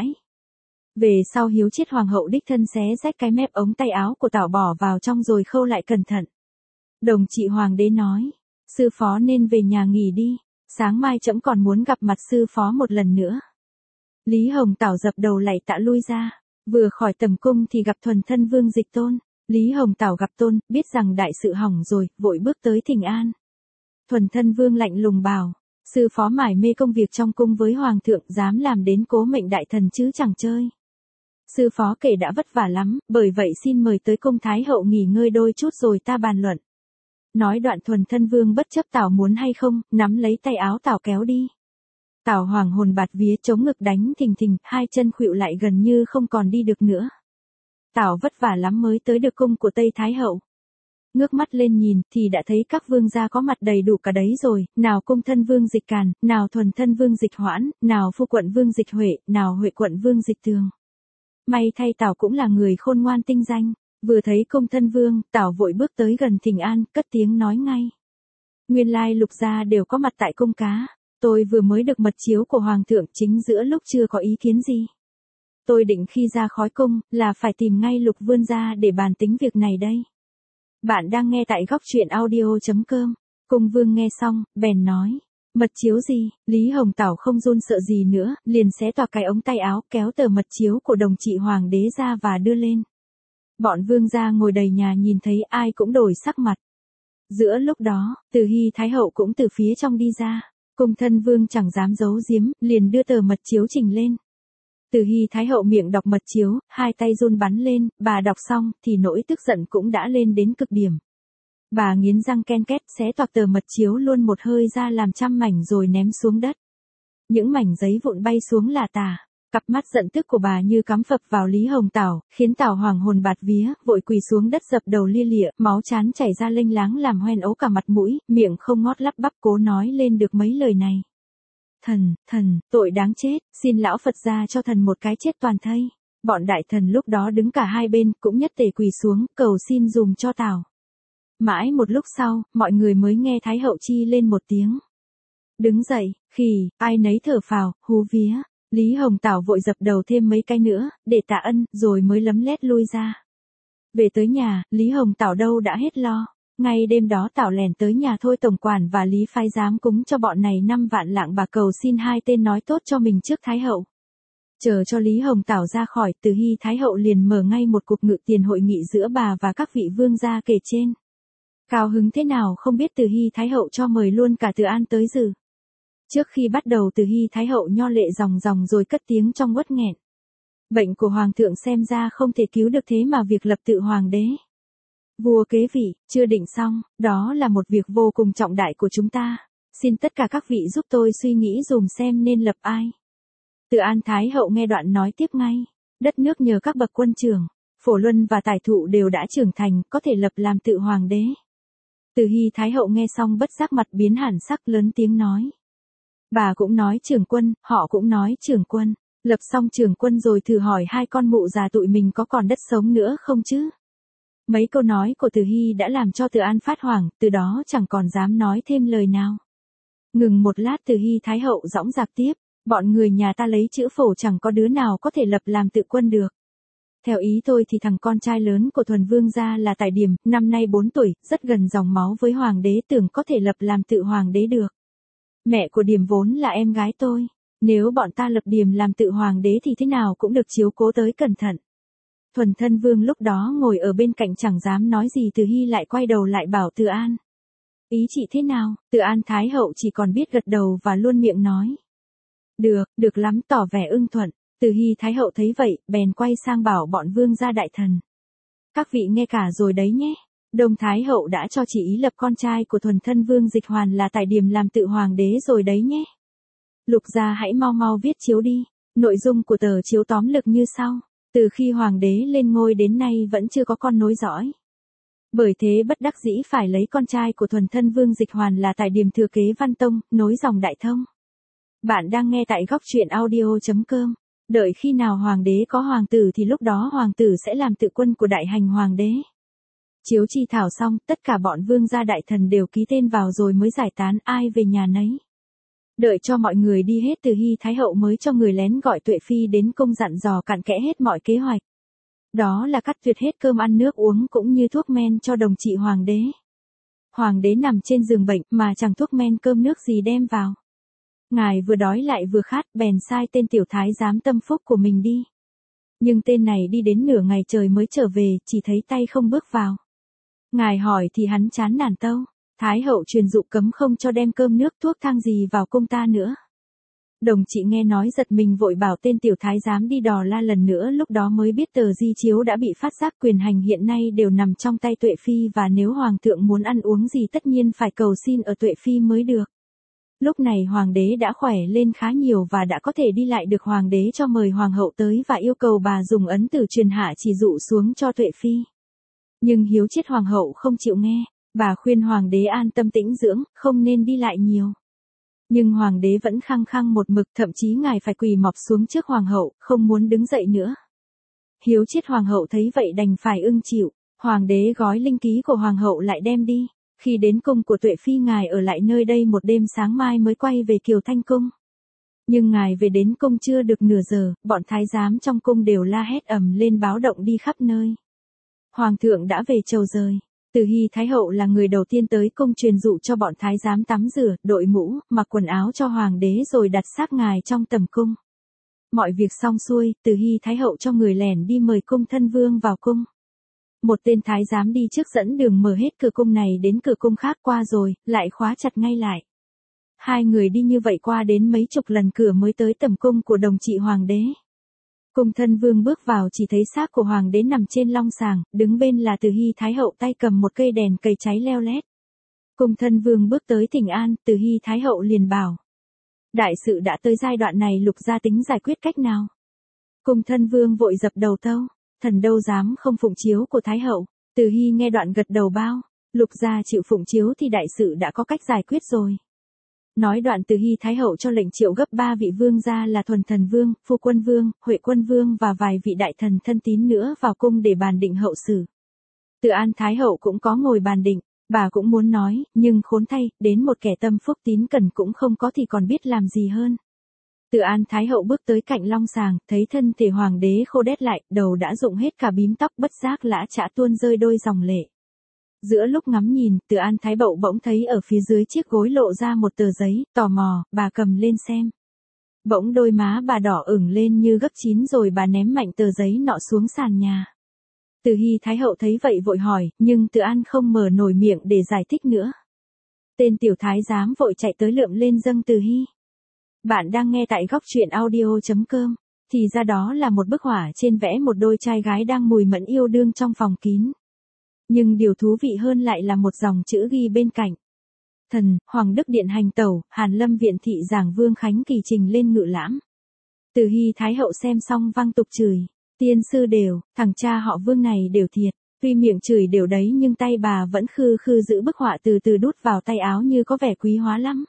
Về sau hiếu chiết hoàng hậu đích thân xé rách cái mép ống tay áo của Tảo bỏ vào trong rồi khâu lại cẩn thận. Đồng trị hoàng đế nói, sư phó nên về nhà nghỉ đi, sáng mai trẫm còn muốn gặp mặt sư phó một lần nữa. Lý Hồng Tảo dập đầu lạy tạ lui ra, vừa khỏi tầm cung thì gặp thuần thân Vương Dịch Tôn. Lý Hồng Tảo gặp Tôn, biết rằng đại sự hỏng rồi, vội bước tới thỉnh an. Thuần thân Vương lạnh lùng bảo, sư phó mải mê công việc trong cung với hoàng thượng, dám làm đến cố mệnh đại thần chứ chẳng chơi. Sư phó kể đã vất vả lắm, bởi vậy xin mời tới cung Thái hậu nghỉ ngơi đôi chút rồi ta bàn luận. Nói đoạn thuần thân Vương bất chấp Tảo muốn hay không, nắm lấy tay áo Tảo kéo đi. Tảo hoàng hồn bạt vía chống ngực đánh thình thình, hai chân khuỵu lại gần như không còn đi được nữa. Tảo vất vả lắm mới tới được cung của Tây Thái hậu. Ngước mắt lên nhìn thì đã thấy các vương gia có mặt đầy đủ cả đấy rồi, nào cung thân Vương Dịch Càn, nào thuần thân Vương Dịch Hoãn, nào phu quận Vương Dịch Huệ, nào huệ quận Vương Dịch Tường. May thay Tảo cũng là người khôn ngoan tinh danh, vừa thấy cung thân Vương, Tảo vội bước tới gần thỉnh an, cất tiếng nói ngay. Nguyên lai lục gia đều có mặt tại cung cá, tôi vừa mới được mật chiếu của hoàng thượng chính giữa lúc chưa có ý kiến gì. tôi định khi ra khỏi cung, là phải tìm ngay Lục Vươn ra để bàn tính việc này đây. Bạn đang nghe tại góc truyện audio.com. Cung Vương nghe xong, bèn nói. Mật chiếu gì? Lý Hồng Tảo không run sợ gì nữa, liền xé toạc cái ống tay áo, kéo tờ mật chiếu của đồng trị hoàng đế ra và đưa lên. Bọn vương gia ngồi đầy nhà nhìn thấy ai cũng đổi sắc mặt. Giữa lúc đó, Từ Hy Thái Hậu cũng từ phía trong đi ra. Cung thân vương chẳng dám giấu giếm, liền đưa tờ mật chiếu trình lên. Từ Hy Thái Hậu miệng đọc mật chiếu, hai tay run bắn lên, bà đọc xong, thì nỗi tức giận cũng đã lên đến cực điểm. Bà nghiến răng ken két xé toạc tờ mật chiếu luôn một hơi ra làm trăm mảnh rồi ném xuống đất. Những mảnh giấy vụn bay xuống là tả. Cặp mắt giận tức của bà như cắm phập vào Lý Hồng Tảo, khiến Tảo hoàng hồn bạt vía, vội quỳ xuống đất dập đầu lia lịa, máu chán chảy ra lênh láng làm hoen ấu cả mặt mũi, miệng không ngót lắp bắp cố nói lên được mấy lời này. Thần, thần, tội đáng chết, xin lão Phật ra cho thần một cái chết toàn thây. Bọn đại thần lúc đó đứng cả hai bên, cũng nhất tề quỳ xuống, cầu xin dùm cho Tảo. Mãi một lúc sau, mọi người mới nghe Thái Hậu chi lên một tiếng. Đứng dậy, khì, ai nấy thở phào, hú vía. Lý Hồng Tảo vội dập đầu thêm mấy cái nữa, để tạ ân, rồi mới lấm lét lui ra. Về tới nhà, Lý Hồng Tảo đâu đã hết lo. Ngay đêm đó Tảo lèn tới nhà Thôi tổng quản và Lý Phái giám cúng cho bọn này năm vạn lạng bạc cầu xin hai tên nói tốt cho mình trước Thái Hậu. Chờ cho Lý Hồng Tảo ra khỏi, Từ Hy Thái Hậu liền mở ngay một cuộc ngự tiền hội nghị giữa bà và các vị vương gia kể trên. Cao hứng thế nào không biết, Từ Hy Thái Hậu cho mời luôn cả Từ An tới dự. Trước khi bắt đầu, Từ Hy Thái Hậu nho lệ ròng ròng rồi cất tiếng trong uất nghẹn. Bệnh của Hoàng thượng xem ra không thể cứu được, thế mà việc lập tự Hoàng đế, vua kế vị, chưa định xong, đó là một việc vô cùng trọng đại của chúng ta. Xin tất cả các vị giúp tôi suy nghĩ dùm xem nên lập ai. Từ An Thái Hậu nghe đoạn nói tiếp ngay. Đất nước nhờ các bậc quân trưởng, Phổ Luân và Tài Thụ đều đã trưởng thành, có thể lập làm tự Hoàng đế. Từ Hy Thái Hậu nghe xong bất giác mặt biến hẳn sắc, lớn tiếng nói. Bà cũng nói trưởng quân, họ cũng nói trưởng quân. Lập xong trưởng quân rồi thử hỏi hai con mụ già tụi mình có còn đất sống nữa không chứ. Mấy câu nói của Từ Hy đã làm cho Từ An phát hoảng, từ đó chẳng còn dám nói thêm lời nào. Ngừng một lát, Từ Hy Thái Hậu dõng dạc tiếp. Bọn người nhà ta lấy chữ Phổ chẳng có đứa nào có thể lập làm tự quân được. Theo ý tôi thì thằng con trai lớn của Thuần Vương gia là Tài Điểm, năm nay bốn tuổi, rất gần dòng máu với Hoàng đế, tưởng có thể lập làm tự Hoàng đế được. Mẹ của Điểm vốn là em gái tôi. Nếu bọn ta lập Điểm làm tự Hoàng đế thì thế nào cũng được chiếu cố tới cẩn thận. Thuần Thân Vương lúc đó ngồi ở bên cạnh chẳng dám nói gì. Từ Hy lại quay đầu lại bảo Từ An. Ý chị thế nào? Từ An Thái Hậu chỉ còn biết gật đầu và luôn miệng nói. Được, được lắm, tỏ vẻ ưng thuận. Từ Hy Thái Hậu thấy vậy, bèn quay sang bảo bọn vương gia đại thần. Các vị nghe cả rồi đấy nhé. Đông Thái Hậu đã cho chỉ ý lập con trai của Thuần Thân Vương Dịch Hoàn là Tài Điểm làm tự Hoàng đế rồi đấy nhé. Lục gia hãy mau mau viết chiếu đi. Nội dung của tờ chiếu tóm lược như sau. Từ khi Hoàng đế lên ngôi đến nay vẫn chưa có con nối dõi. Bởi thế bất đắc dĩ phải lấy con trai của Thuần Thân Vương Dịch Hoàn là Tài Điểm thừa kế Văn Tông, nối dòng Đại Thông. Bạn đang nghe tại góc truyện audio.com. Đợi khi nào Hoàng đế có hoàng tử thì lúc đó Hoàng tử sẽ làm tự quân của đại hành Hoàng đế. Chiếu chi thảo xong, tất cả bọn vương gia đại thần đều ký tên vào rồi mới giải tán, ai về nhà nấy. Đợi cho mọi người đi hết, Từ Hy Thái Hậu mới cho người lén gọi Tuệ Phi đến cung dặn dò cặn kẽ hết mọi kế hoạch. Đó là cắt tuyệt hết cơm ăn nước uống cũng như thuốc men cho đồng trị Hoàng đế. Hoàng đế nằm trên giường bệnh mà chẳng thuốc men cơm nước gì đem vào. Ngài vừa đói lại vừa khát, bèn sai tên tiểu thái giám tâm phúc của mình đi. Nhưng tên này đi đến nửa ngày trời mới trở về, chỉ thấy tay không bước vào. Ngài hỏi thì hắn chán nản tâu. Thái Hậu truyền dụ cấm không cho đem cơm nước thuốc thang gì vào cung ta nữa. Đồng chị nghe nói giật mình vội bảo tên tiểu thái giám đi đò la lần nữa, lúc đó mới biết tờ di chiếu đã bị phát giác, quyền hành hiện nay đều nằm trong tay Tuệ Phi, và nếu Hoàng thượng muốn ăn uống gì tất nhiên phải cầu xin ở Tuệ Phi mới được. Lúc này Hoàng đế đã khỏe lên khá nhiều và đã có thể đi lại được. Hoàng đế cho mời Hoàng hậu tới và yêu cầu bà dùng ấn từ truyền hạ chỉ dụ xuống cho Tuệ Phi. Nhưng hiếu chiết Hoàng hậu không chịu nghe, bà khuyên Hoàng đế an tâm tĩnh dưỡng, không nên đi lại nhiều. Nhưng Hoàng đế vẫn khăng khăng một mực, thậm chí ngài phải quỳ mọp xuống trước Hoàng hậu, không muốn đứng dậy nữa. Hiếu chiết Hoàng hậu thấy vậy đành phải ưng chịu, Hoàng đế gói linh ký của Hoàng hậu lại đem đi. Khi đến cung của Tuệ Phi, ngài ở lại nơi đây một đêm, sáng mai mới quay về Kiều Thanh Cung. Nhưng ngài về đến cung chưa được nửa giờ, bọn thái giám trong cung đều la hét ầm lên báo động đi khắp nơi. Hoàng thượng đã về chầu rời. Từ Hy Thái Hậu là người đầu tiên tới cung truyền dụ cho bọn thái giám tắm rửa, đội mũ, mặc quần áo cho hoàng đế rồi đặt xác ngài trong tầm cung. Mọi việc xong xuôi, Từ Hy Thái Hậu cho người lẻn đi mời cung thân vương vào cung. Một tên thái giám đi trước dẫn đường mở hết cửa cung này đến cửa cung khác qua rồi, lại khóa chặt ngay lại. Hai người đi như vậy qua đến mấy chục lần cửa mới tới tầm cung của đồng trị hoàng đế. Cung thân vương bước vào chỉ thấy xác của hoàng đế nằm trên long sàng, đứng bên là Từ Hy Thái Hậu tay cầm một cây đèn cầy cháy leo lét. Cung thân vương bước tới thỉnh an, Từ Hy Thái Hậu liền bảo. Đại sự đã tới giai đoạn này, Lục gia tính giải quyết cách nào? Cung thân vương vội dập đầu tâu, thần đâu dám không phụng chiếu của Thái Hậu. Từ Hy nghe đoạn gật đầu bao, Lục gia chịu phụng chiếu thì đại sự đã có cách giải quyết rồi. Nói đoạn Từ Hy Thái Hậu cho lệnh triệu gấp ba vị vương gia là Thuần Thần Vương, Phu Quân Vương, Huệ Quân Vương và vài vị đại thần thân tín nữa vào cung để bàn định hậu sự. Từ An Thái Hậu cũng có ngồi bàn định, bà cũng muốn nói, nhưng khốn thay, đến một kẻ tâm phúc tín cẩn cũng không có thì còn biết làm gì hơn. Từ An Thái Hậu bước tới cạnh long sàng, thấy thân thể hoàng đế khô đét lại, đầu đã rụng hết cả bím tóc, bất giác lã chã tuôn rơi đôi dòng lệ. Giữa lúc ngắm nhìn, Từ An Thái Hậu bỗng thấy ở phía dưới chiếc gối lộ ra một tờ giấy, tò mò, bà cầm lên xem. Bỗng đôi má bà đỏ ửng lên như gấp chín rồi bà ném mạnh tờ giấy nọ xuống sàn nhà. Từ Hy Thái Hậu thấy vậy vội hỏi, nhưng Từ An không mở nổi miệng để giải thích nữa. Tên tiểu thái giám vội chạy tới lượm lên dâng Từ Hy. Bạn đang nghe tại góc truyện audio chấm com. Thì ra đó là một bức họa trên vẽ một đôi trai gái đang mùi mẫn yêu đương trong phòng kín. Nhưng điều thú vị hơn lại là một dòng chữ ghi bên cạnh. Thần, Hoàng Đức Điện hành tẩu, Hàn Lâm Viện thị giảng Vương Khánh kỳ trình lên ngự lãm. Từ Hy Thái Hậu xem xong văng tục chửi. Tiên sư đều, thằng cha họ Vương này đều thiệt. Tuy miệng chửi đều đấy nhưng tay bà vẫn khư khư giữ bức họa từ từ đút vào tay áo như có vẻ quý hóa lắm.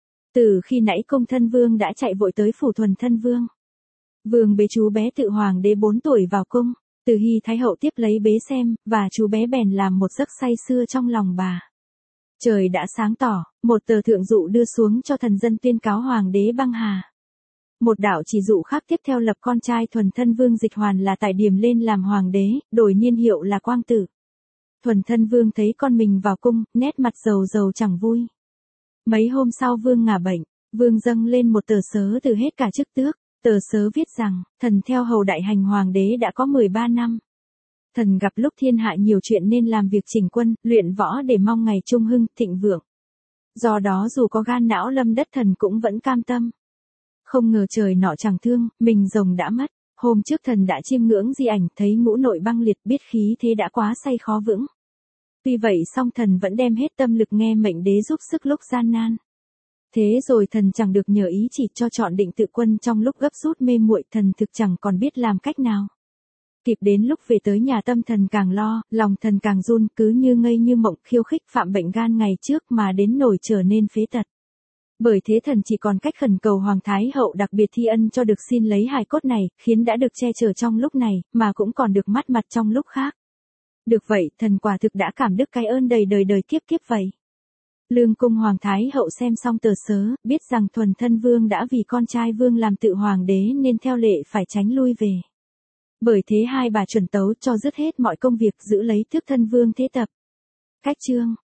Từ khi nãy cung thân vương đã chạy vội tới phủ Thuần Thân Vương. Vương bế chú bé tự hoàng đế bốn tuổi vào cung. Từ Hy Thái Hậu tiếp lấy bế xem, và chú bé bèn làm một giấc say sưa trong lòng bà. Trời đã sáng tỏ, một tờ thượng dụ đưa xuống cho thần dân tuyên cáo hoàng đế băng hà. Một đạo chỉ dụ khác tiếp theo lập con trai Thuần Thân Vương Dịch Hoàn là Tài Điềm lên làm hoàng đế, đổi niên hiệu là Quang Tử. Thuần Thân Vương thấy con mình vào cung, nét mặt rầu rầu chẳng vui. Mấy hôm sau Vương ngả bệnh, Vương dâng lên một tờ sớ từ hết cả chức tước. Tờ sớ viết rằng, thần theo hầu đại hành hoàng đế đã có mười ba năm. Thần gặp lúc thiên hạ nhiều chuyện nên làm việc chỉnh quân, luyện võ để mong ngày trung hưng, thịnh vượng. Do đó dù có gan não lâm đất thần cũng vẫn cam tâm. Không ngờ trời nọ chẳng thương, mình rồng đã mất. Hôm trước thần đã chiêm ngưỡng di ảnh, thấy ngũ nội băng liệt, biết khí thế đã quá say khó vững. Tuy vậy song thần vẫn đem hết tâm lực nghe mệnh đế giúp sức lúc gian nan. Thế rồi thần chẳng được nhờ ý chỉ cho chọn định tự quân trong lúc gấp rút mê muội, thần thực chẳng còn biết làm cách nào. Kịp đến lúc về tới nhà tâm thần càng lo, lòng thần càng run, cứ như ngây như mộng, khiêu khích phạm bệnh gan ngày trước mà đến nổi trở nên phế tật. Bởi thế thần chỉ còn cách khẩn cầu Hoàng Thái Hậu đặc biệt thi ân cho được xin lấy hài cốt này, khiến đã được che chở trong lúc này, mà cũng còn được mắt mặt trong lúc khác. Được vậy, thần quả thực đã cảm đức cái ơn đầy đời đời kiếp kiếp vậy. Lương cung Hoàng Thái Hậu xem xong tờ sớ, biết rằng Thuần Thân Vương đã vì con trai Vương làm tự hoàng đế nên theo lệ phải tránh lui về. Bởi thế hai bà chuẩn tấu cho dứt hết mọi công việc giữ lấy thước thân Vương thế tập. Cách chương